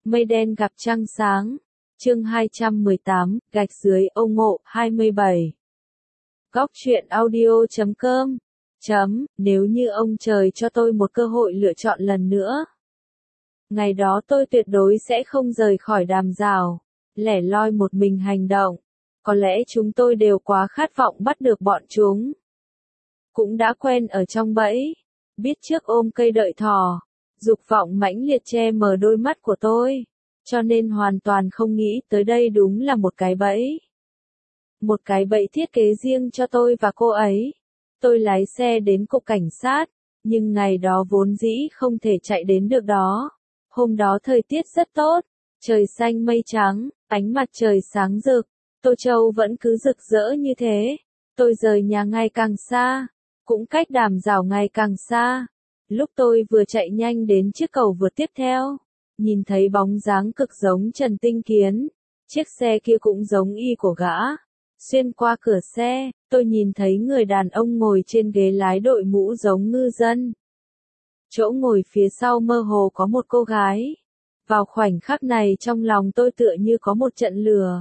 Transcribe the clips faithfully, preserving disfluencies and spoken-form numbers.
Mây đen gặp trăng sáng. Chương hai trăm mười tám, gạch dưới Âu Ngộ, hai mươi bảy. Góc truyện audio chấm com. Chấm, nếu như ông trời cho tôi một cơ hội lựa chọn lần nữa. Ngày đó tôi tuyệt đối sẽ không rời khỏi đàm rào, lẻ loi một mình hành động. Có lẽ chúng tôi đều quá khát vọng bắt được bọn chúng. Cũng đã quen ở trong bẫy, biết trước ôm cây đợi thỏ. Dục vọng mãnh liệt che mờ đôi mắt của tôi, cho nên hoàn toàn không nghĩ tới đây đúng là một cái bẫy. Một cái bẫy thiết kế riêng cho tôi và cô ấy. Tôi lái xe đến cục cảnh sát, nhưng ngày đó vốn dĩ không thể chạy đến được đó. Hôm đó thời tiết rất tốt, trời xanh mây trắng, ánh mặt trời sáng rực, Tô Châu vẫn cứ rực rỡ như thế. Tôi rời nhà ngày càng xa, cũng cách đàm rào ngày càng xa. Lúc tôi vừa chạy nhanh đến chiếc cầu vượt tiếp theo, nhìn thấy bóng dáng cực giống Trần Tinh Kiến. Chiếc xe kia cũng giống y của gã. Xuyên qua cửa xe, tôi nhìn thấy người đàn ông ngồi trên ghế lái đội mũ giống ngư dân. Chỗ ngồi phía sau mơ hồ có một cô gái. Vào khoảnh khắc này trong lòng tôi tựa như có một trận lửa.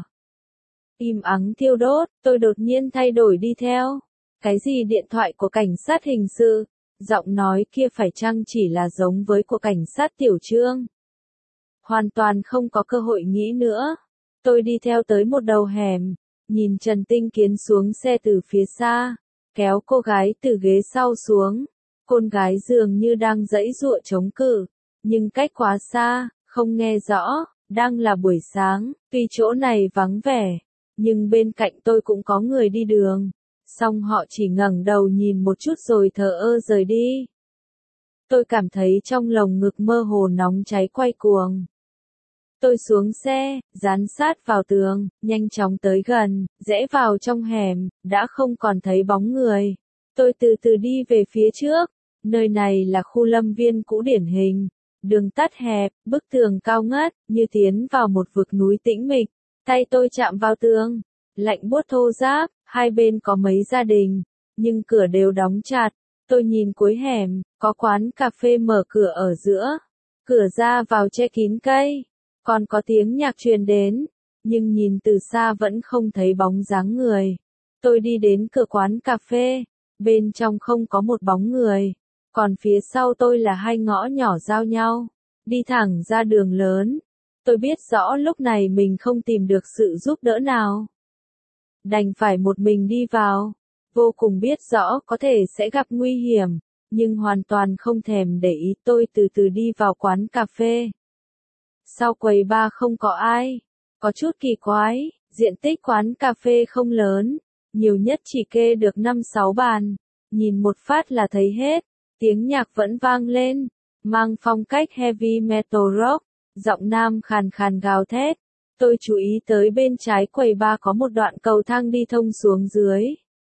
Im ắng thiêu đốt, tôi đột nhiên thay đổi đi theo. Cái gì điện thoại của cảnh sát hình sự? Giọng nói kia phải chăng chỉ là giống với của cảnh sát Tiểu Trương? Hoàn toàn không có cơ hội nghĩ nữa. Tôi đi theo tới một đầu hẻm, nhìn Trần Tinh Kiến xuống xe từ phía xa, kéo cô gái từ ghế sau xuống. Con gái dường như đang giãy giụa chống cự, nhưng cách quá xa, không nghe rõ. Đang là buổi sáng, tuy chỗ này vắng vẻ, nhưng bên cạnh tôi cũng có người đi đường. Song họ chỉ ngẩng đầu nhìn một chút rồi thờ ơ rời đi. Tôi cảm thấy trong lồng ngực mơ hồ nóng cháy quay cuồng. Tôi xuống xe, dán sát vào tường, nhanh chóng tới gần, rẽ vào trong hẻm, đã không còn thấy bóng người. Tôi từ từ đi về phía trước, nơi này là khu lâm viên cũ điển hình. Đường tắt hẹp, bức tường cao ngất, như tiến vào một vực núi tĩnh mịch. Tay tôi chạm vào tường, lạnh buốt thô ráp. Hai bên có mấy gia đình, nhưng cửa đều đóng chặt. Tôi nhìn cuối hẻm, có quán cà phê mở cửa ở giữa. Cửa ra vào che kín cây, còn có tiếng nhạc truyền đến, nhưng nhìn từ xa vẫn không thấy bóng dáng người. Tôi đi đến cửa quán cà phê, bên trong không có một bóng người, còn phía sau tôi là hai ngõ nhỏ giao nhau, đi thẳng ra đường lớn. Tôi biết rõ lúc này mình không tìm được sự giúp đỡ nào. Đành phải một mình đi vào, vô cùng biết rõ có thể sẽ gặp nguy hiểm, nhưng hoàn toàn không thèm để ý. Tôi từ từ đi vào quán cà phê. Sau quầy bar không có ai, có chút kỳ quái, diện tích quán cà phê không lớn, nhiều nhất chỉ kê được năm sáu bàn, nhìn một phát là thấy hết, tiếng nhạc vẫn vang lên, mang phong cách heavy metal rock, giọng nam khàn khàn gào thét. Tôi chú ý tới bên trái quầy bar có một đoạn cầu thang đi thông xuống dưới.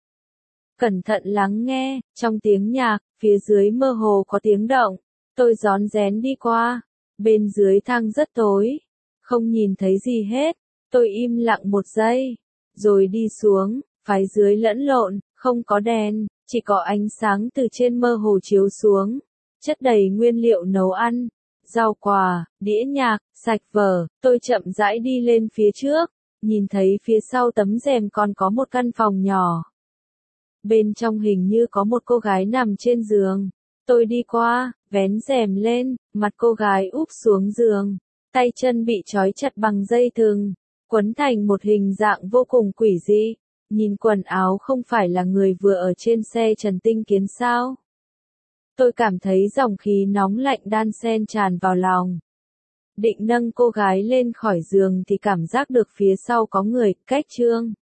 Cẩn thận lắng nghe, trong tiếng nhạc, phía dưới mơ hồ có tiếng động. Tôi rón rén đi qua, bên dưới thang rất tối, không nhìn thấy gì hết. Tôi im lặng một giây, rồi đi xuống, phía dưới lẫn lộn, không có đèn, chỉ có ánh sáng từ trên mơ hồ chiếu xuống, chất đầy nguyên liệu nấu ăn. Rau quả, đĩa nhạc, sạch vở. Tôi chậm rãi đi lên phía trước, nhìn thấy phía sau tấm rèm còn có một căn phòng nhỏ. Bên trong hình như có một cô gái nằm trên giường. Tôi đi qua, vén rèm lên, mặt cô gái úp xuống giường, tay chân bị trói chặt bằng dây thừng, quấn thành một hình dạng vô cùng quỷ dị. Nhìn quần áo không phải là người vừa ở trên xe Trần Tinh Kiến sao? Tôi cảm thấy dòng khí nóng lạnh đan xen tràn vào lòng. Định nâng cô gái lên khỏi giường thì cảm giác được phía sau có người. Cách Trương